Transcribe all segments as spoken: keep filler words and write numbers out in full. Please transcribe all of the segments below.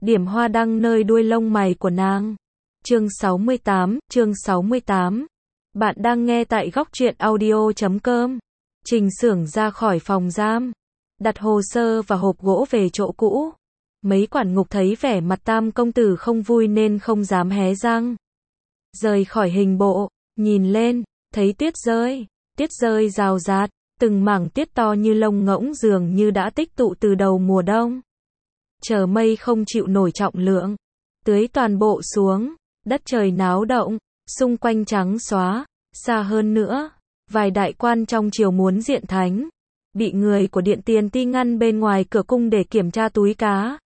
điểm hoa đăng nơi đuôi lông mày của nàng. Chương sáu mươi tám, chương sáu mươi tám. Bạn đang nghe tại góc truyện audio chấm com. Trình Xưởng ra khỏi phòng giam, đặt hồ sơ và hộp gỗ về chỗ cũ. Mấy quản ngục thấy vẻ mặt Tam công tử không vui nên không dám hé răng. Rời khỏi hình bộ, nhìn lên, thấy tuyết rơi, tuyết rơi rào rạt, từng mảng tuyết to như lông ngỗng dường như đã tích tụ từ đầu mùa đông. Chờ mây không chịu nổi trọng lượng, tưới toàn bộ xuống, đất trời náo động, xung quanh trắng xóa, xa hơn nữa, vài đại quan trong triều muốn diện thánh, bị người của Điện Tiền Ti ngăn bên ngoài cửa cung để kiểm tra túi cá.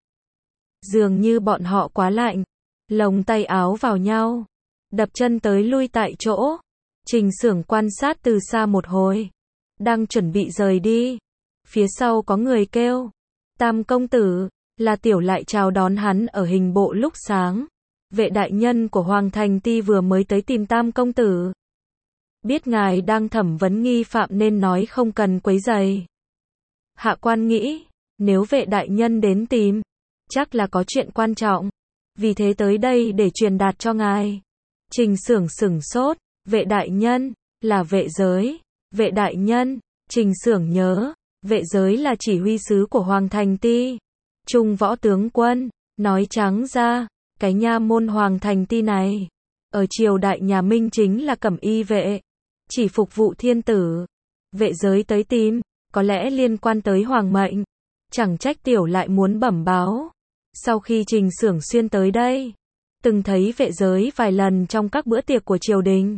Dường như bọn họ quá lạnh, lồng tay áo vào nhau, đập chân tới lui tại chỗ. Trình Xưởng quan sát từ xa một hồi, đang chuẩn bị rời đi. Phía sau có người kêu, Tam công tử, là Tiểu Lại chào đón hắn ở hình bộ lúc sáng. Vệ đại nhân của Hoàng Thành Ti vừa mới tới tìm Tam công tử. Biết ngài đang thẩm vấn nghi phạm nên nói không cần quấy rầy. Hạ quan nghĩ, nếu vệ đại nhân đến tìm, chắc là có chuyện quan trọng, vì thế tới đây để truyền đạt cho ngài. Trình Xưởng sửng sốt, vệ đại nhân, là vệ giới, vệ đại nhân, Trình Xưởng nhớ, vệ giới là chỉ huy sứ của Hoàng Thành Ti, Trung võ tướng quân, nói trắng ra, cái nha môn Hoàng Thành Ti này, ở triều đại nhà Minh chính là cẩm y vệ, chỉ phục vụ thiên tử. Vệ giới tới tìm, có lẽ liên quan tới hoàng mệnh, chẳng trách Tiểu Lại muốn bẩm báo. Sau khi Trình Xưởng xuyên tới đây, từng thấy vệ giới vài lần trong các bữa tiệc của triều đình.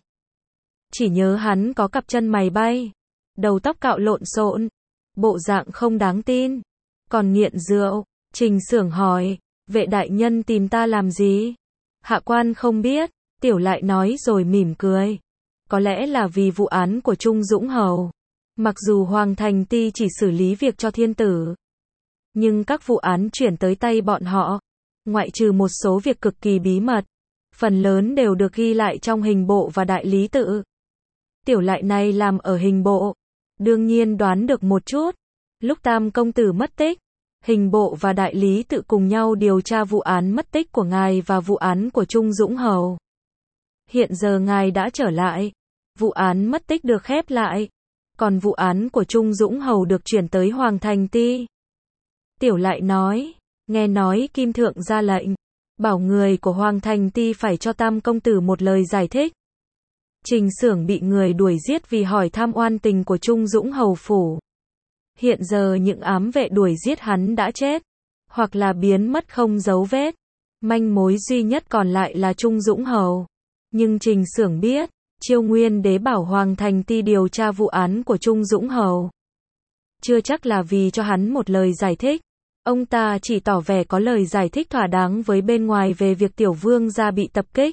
Chỉ nhớ hắn có cặp chân mày bay, đầu tóc cạo lộn xộn, bộ dạng không đáng tin, còn nghiện rượu. Trình Xưởng hỏi, vệ đại nhân tìm ta làm gì? Hạ quan không biết, Tiểu Lại nói rồi mỉm cười. Có lẽ là vì vụ án của Trung Dũng Hầu. Mặc dù Hoàng Thành Ti chỉ xử lý việc cho thiên tử, nhưng các vụ án chuyển tới tay bọn họ, ngoại trừ một số việc cực kỳ bí mật, phần lớn đều được ghi lại trong hình bộ và đại lý tự. Tiểu Lại này làm ở hình bộ, đương nhiên đoán được một chút. Lúc Tam công tử mất tích, hình bộ và đại lý tự cùng nhau điều tra vụ án mất tích của ngài và vụ án của Trung Dũng Hầu. Hiện giờ ngài đã trở lại, vụ án mất tích được khép lại, còn vụ án của Trung Dũng Hầu được chuyển tới Hoàng Thành Ti. Tiểu Lại nói, nghe nói Kim Thượng ra lệnh, bảo người của Hoàng Thành Ti phải cho Tam công tử một lời giải thích. Trình Xưởng bị người đuổi giết vì hỏi thăm oan tình của Trung Dũng Hầu phủ. Hiện giờ những ám vệ đuổi giết hắn đã chết, hoặc là biến mất không dấu vết. Manh mối duy nhất còn lại là Trung Dũng Hầu. Nhưng Trình Xưởng biết, Chiêu Nguyên Đế bảo Hoàng Thành Ti điều tra vụ án của Trung Dũng Hầu, chưa chắc là vì cho hắn một lời giải thích. Ông ta chỉ tỏ vẻ có lời giải thích thỏa đáng với bên ngoài về việc Tiểu Vương gia bị tập kích.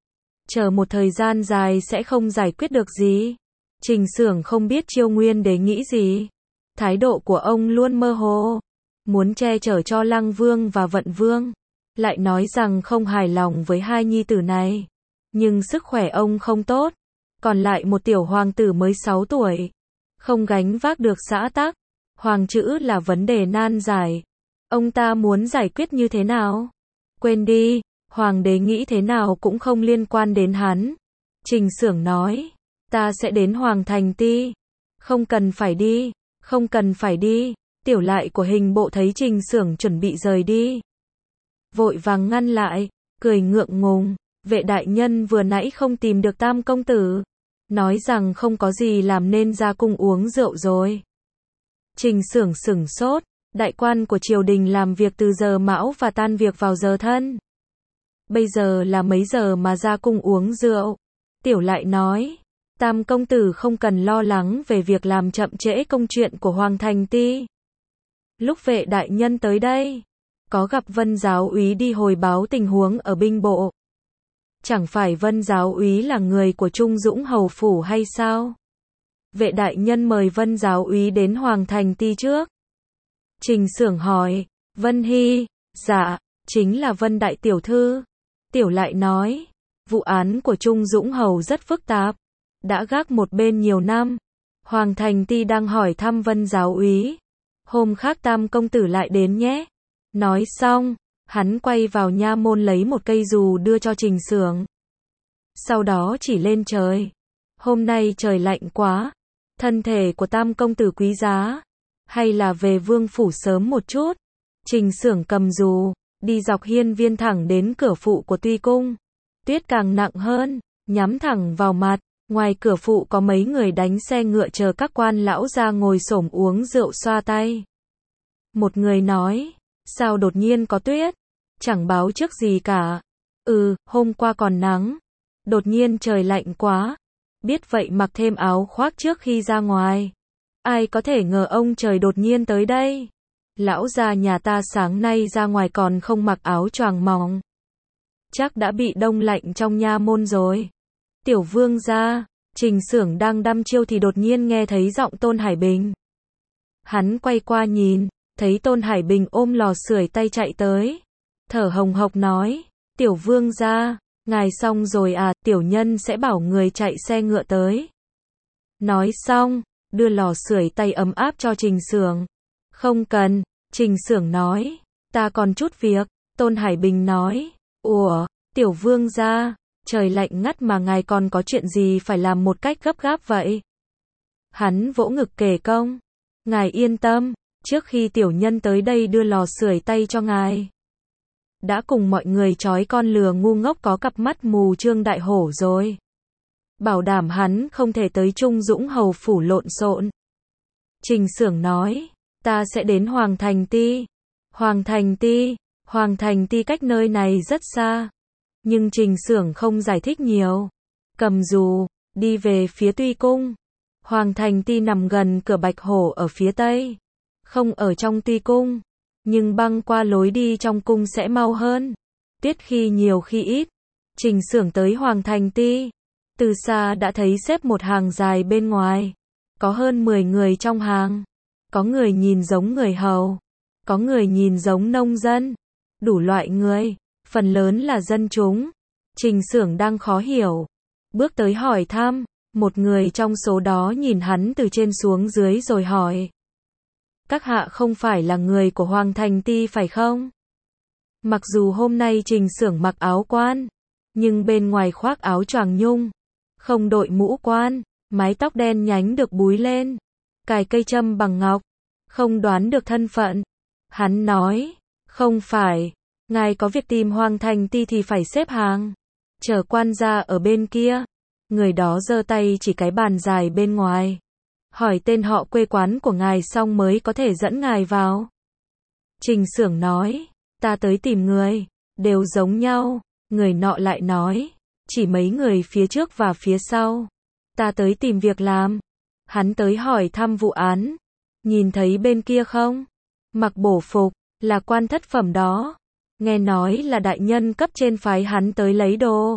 Chờ một thời gian dài sẽ không giải quyết được gì. Trình Xưởng không biết Chiêu Nguyên Đế nghĩ gì. Thái độ của ông luôn mơ hồ, muốn che chở cho Lăng Vương và Vận Vương, lại nói rằng không hài lòng với hai nhi tử này. Nhưng sức khỏe ông không tốt, còn lại một tiểu hoàng tử mới sáu tuổi, không gánh vác được xã tắc. Hoàng chữ là vấn đề nan giải. Ông ta muốn giải quyết như thế nào? Quên đi, hoàng đế nghĩ thế nào cũng không liên quan đến hắn. Trình Xưởng nói, ta sẽ đến Hoàng Thành Ti. Không cần phải đi, không cần phải đi. Tiểu Lại của hình bộ thấy Trình Xưởng chuẩn bị rời đi, vội vàng ngăn lại, cười ngượng ngùng. Vệ đại nhân vừa nãy không tìm được Tam công tử, nói rằng không có gì làm nên ra cung uống rượu rồi. Trình Xưởng sửng sốt, đại quan của triều đình làm việc từ giờ mão và tan việc vào giờ thân. Bây giờ là mấy giờ mà ra cung uống rượu? Tiểu Lại nói, Tam công tử không cần lo lắng về việc làm chậm trễ công chuyện của Hoàng Thành Ti. Lúc vệ đại nhân tới đây, có gặp Vân giáo úy đi hồi báo tình huống ở binh bộ. Chẳng phải Vân giáo úy là người của Trung Dũng Hầu phủ hay sao? Vệ đại nhân mời Vân giáo úy đến Hoàng Thành Ti trước. Trình Xưởng hỏi, Vân Hy, dạ, chính là Vân đại tiểu thư. Tiểu Lại nói, vụ án của Trung Dũng Hầu rất phức tạp, đã gác một bên nhiều năm. Hoàng Thành Ti đang hỏi thăm Vân giáo úy. Hôm khác Tam công tử lại đến nhé. Nói xong, Hắn quay vào nha môn lấy một cây dù đưa cho Trình Xưởng. Sau đó chỉ lên trời. Hôm nay trời lạnh quá. Thân thể của Tam công tử quý giá. Hay là về vương phủ sớm một chút. Trình Xưởng cầm dù, đi dọc hiên viên thẳng đến cửa phụ của Tuy Cung. Tuyết càng nặng hơn, nhắm thẳng vào mặt. Ngoài cửa phụ có mấy người đánh xe ngựa chờ các quan lão ra ngồi xổm uống rượu xoa tay. Một người nói, sao đột nhiên có tuyết? Chẳng báo trước gì cả. Ừ, hôm qua còn nắng. Đột nhiên trời lạnh quá. Biết vậy mặc thêm áo khoác trước khi ra ngoài. Ai có thể ngờ ông trời đột nhiên tới đây. Lão gia nhà ta sáng nay ra ngoài còn không mặc áo choàng mỏng. Chắc đã bị đông lạnh trong nha môn rồi. Tiểu vương gia, Trình Xưởng đang đăm chiêu thì đột nhiên nghe thấy giọng Tôn Hải Bình. Hắn quay qua nhìn, thấy Tôn Hải Bình ôm lò sưởi tay chạy tới. Thở hồng hộc nói, tiểu vương gia, ngài xong rồi à, tiểu nhân sẽ bảo người chạy xe ngựa tới. Nói xong, đưa lò sưởi tay ấm áp cho Trình Xưởng. Không cần, Trình Xưởng nói, ta còn chút việc. Tôn Hải Bình nói, ủa, tiểu vương gia, trời lạnh ngắt mà ngài còn có chuyện gì phải làm một cách gấp gáp vậy? Hắn vỗ ngực kể công, ngài yên tâm, trước khi tiểu nhân tới đây đưa lò sưởi tay cho ngài, đã cùng mọi người trói con lừa ngu ngốc có cặp mắt mù Trương Đại Hổ rồi. Bảo đảm hắn không thể tới Trung Dũng hầu phủ lộn xộn. Trình Xưởng nói, ta sẽ đến Hoàng Thành Ti. Hoàng Thành Ti, Hoàng Thành Ti cách nơi này rất xa. Nhưng Trình Xưởng không giải thích nhiều. Cầm dù, đi về phía Tuy Cung. Hoàng Thành Ti nằm gần cửa Bạch Hổ ở phía tây. Không ở trong Tuy Cung. Nhưng băng qua lối đi trong cung sẽ mau hơn. Tuyết khi nhiều khi ít. Trình Xưởng tới Hoàng Thành Ti. Từ xa đã thấy xếp một hàng dài bên ngoài. Có hơn mười người trong hàng. Có người nhìn giống người hầu. Có người nhìn giống nông dân. Đủ loại người. Phần lớn là dân chúng. Trình Xưởng đang khó hiểu. Bước tới hỏi thăm. Một người trong số đó nhìn hắn từ trên xuống dưới rồi hỏi. Các hạ không phải là người của Hoàng Thành Ti phải không? Mặc dù hôm nay Trình Xưởng mặc áo quan. Nhưng bên ngoài khoác áo choàng nhung. Không đội mũ quan. Mái tóc đen nhánh được búi lên. Cài cây châm bằng ngọc. Không đoán được thân phận. Hắn nói. Không phải. Ngài có việc tìm Hoàng Thành Ti thì phải xếp hàng. Chờ quan gia ở bên kia. Người đó giơ tay chỉ cái bàn dài bên ngoài. Hỏi tên họ quê quán của ngài xong mới có thể dẫn ngài vào. Trình Xưởng nói. Ta tới tìm người. Đều giống nhau. Người nọ lại nói. Chỉ mấy người phía trước và phía sau. Ta tới tìm việc làm. Hắn tới hỏi thăm vụ án. Nhìn thấy bên kia không? Mặc bổ phục. Là quan thất phẩm đó. Nghe nói là đại nhân cấp trên phái hắn tới lấy đồ.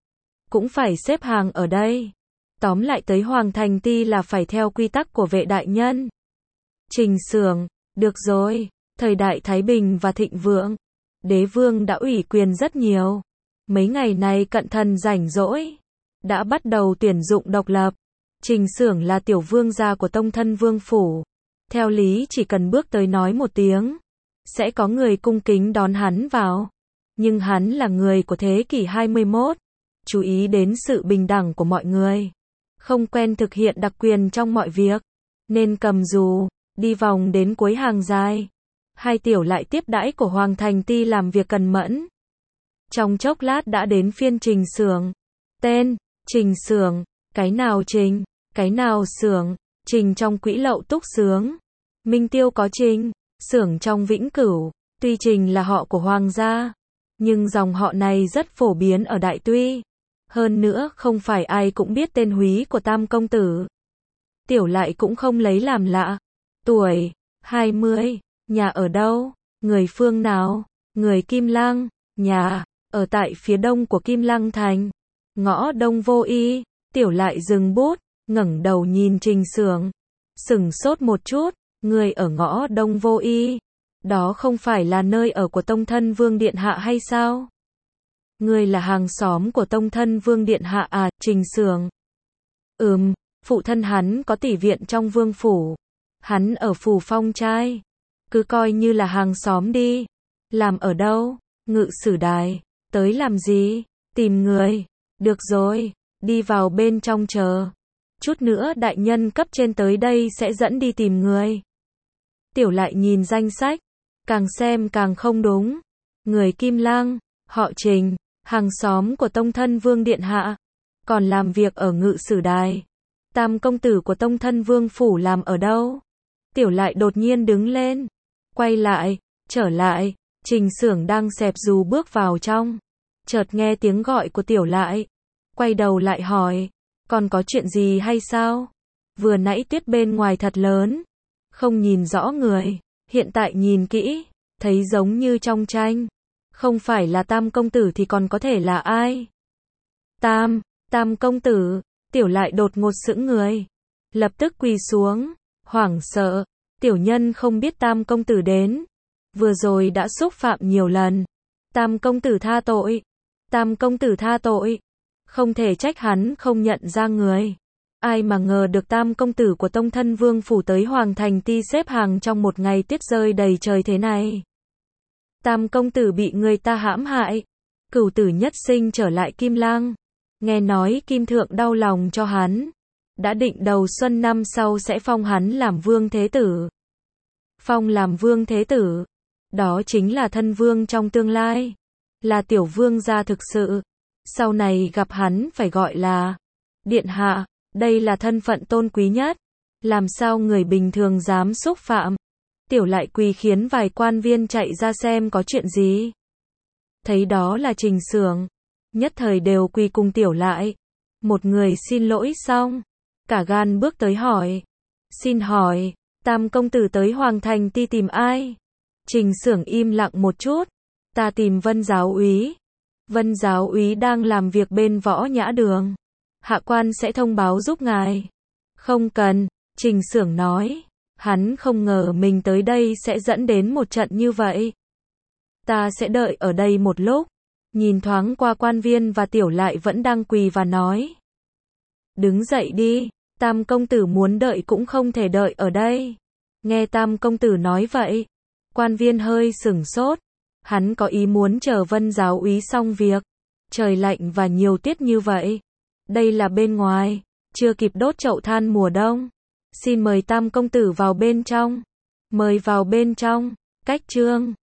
Cũng phải xếp hàng ở đây. Tóm lại tới Hoàng Thành Ti là phải theo quy tắc của vệ đại nhân. Trình Xưởng, được rồi, thời đại Thái Bình và thịnh vượng. Đế vương đã ủy quyền rất nhiều. Mấy ngày này cận thần rảnh rỗi. Đã bắt đầu tuyển dụng độc lập. Trình Xưởng là tiểu vương gia của tông thân vương phủ. Theo lý chỉ cần bước tới nói một tiếng. Sẽ có người cung kính đón hắn vào. Nhưng hắn là người của thế kỷ hai mươi mốt. Chú ý đến sự bình đẳng của mọi người. Không quen thực hiện đặc quyền trong mọi việc. Nên cầm dù, đi vòng đến cuối hàng dài. Hai tiểu lại tiếp đãi của Hoàng Thành Ti làm việc cần mẫn. Trong chốc lát đã đến phiên Trình Xưởng. Tên, Trình Xưởng, cái nào Trình, cái nào Xưởng, Trình trong Quỹ Lậu Túc Xướng. Minh Tiêu có Trình, Xưởng trong Vĩnh Cửu. Tuy Trình là họ của Hoàng gia, nhưng dòng họ này rất phổ biến ở Đại Tuy. Hơn nữa không phải ai cũng biết tên húy của Tam công tử. Tiểu lại cũng không lấy làm lạ. Tuổi, hai mươi, nhà ở đâu, người phương nào, người Kim Lăng, nhà, ở tại phía đông của Kim Lăng thành. Ngõ Đông Vô Y, tiểu lại dừng bút, ngẩng đầu nhìn Trình Xưởng. Sửng sốt một chút, người ở ngõ Đông Vô Y. Đó không phải là nơi ở của tông thân Vương Điện Hạ hay sao? Người là hàng xóm của tông thân Vương Điện Hạ à, Trình Xưởng. Ừm, phụ thân hắn có tỷ viện trong vương phủ. Hắn ở phủ Phong Trai. Cứ coi như là hàng xóm đi. Làm ở đâu? Ngự sử đài. Tới làm gì? Tìm người. Được rồi, đi vào bên trong chờ. Chút nữa đại nhân cấp trên tới đây sẽ dẫn đi tìm người. Tiểu Lại nhìn danh sách, càng xem càng không đúng. Người Kim Lang, họ Trình, hàng xóm của tông thân vương điện hạ, còn làm việc ở ngự sử đài. Tam công tử của tông thân vương phủ làm ở đâu? Tiểu Lại đột nhiên đứng lên, quay lại, trở lại, Trình Xưởng đang xẹp dù bước vào trong. Chợt nghe tiếng gọi của Tiểu Lại, quay đầu lại hỏi, còn có chuyện gì hay sao? Vừa nãy tuyết bên ngoài thật lớn, không nhìn rõ người, hiện tại nhìn kỹ, thấy giống như trong tranh. Không phải là Tam công tử thì còn có thể là ai? Tam, Tam công tử, Tiểu Lại đột ngột sững người, lập tức quỳ xuống, hoảng sợ, tiểu nhân không biết Tam công tử đến, vừa rồi đã xúc phạm nhiều lần. Tam công tử tha tội, Tam công tử tha tội, không thể trách hắn không nhận ra người. Ai mà ngờ được Tam công tử của tông thân vương phủ tới Hoàng Thành Ti xếp hàng trong một ngày tuyết rơi đầy trời thế này. Tam công tử bị người ta hãm hại, cửu tử nhất sinh trở lại Kim Lang. Nghe nói Kim Thượng đau lòng cho hắn, đã định đầu xuân năm sau sẽ phong hắn làm vương thế tử. Phong làm vương thế tử, đó chính là thân vương trong tương lai, là tiểu vương gia thực sự. Sau này gặp hắn phải gọi là điện hạ, đây là thân phận tôn quý nhất, làm sao người bình thường dám xúc phạm. Tiểu Lại quỳ khiến vài quan viên chạy ra xem có chuyện gì. Thấy đó là Trình Xưởng, nhất thời đều quỳ cùng Tiểu Lại. Một người xin lỗi xong, cả gan bước tới hỏi. Xin hỏi, Tam công tử tới Hoàng Thành Ti tìm ai? Trình Xưởng im lặng một chút. Ta tìm Vân giáo úy. Vân giáo úy đang làm việc bên Võ Nhã Đường. Hạ quan sẽ thông báo giúp ngài. Không cần, Trình Xưởng nói. Hắn không ngờ mình tới đây sẽ dẫn đến một trận như vậy. Ta sẽ đợi ở đây một lúc. Nhìn thoáng qua quan viên và Tiểu Lại vẫn đang quỳ và nói. Đứng dậy đi, Tam công tử muốn đợi cũng không thể đợi ở đây. Nghe Tam công tử nói vậy, quan viên hơi sửng sốt. Hắn có ý muốn chờ Vân giáo úy xong việc. Trời lạnh và nhiều tuyết như vậy. Đây là bên ngoài, chưa kịp đốt chậu than mùa đông. Xin mời Tam công tử vào bên trong. Mời vào bên trong. Cách chương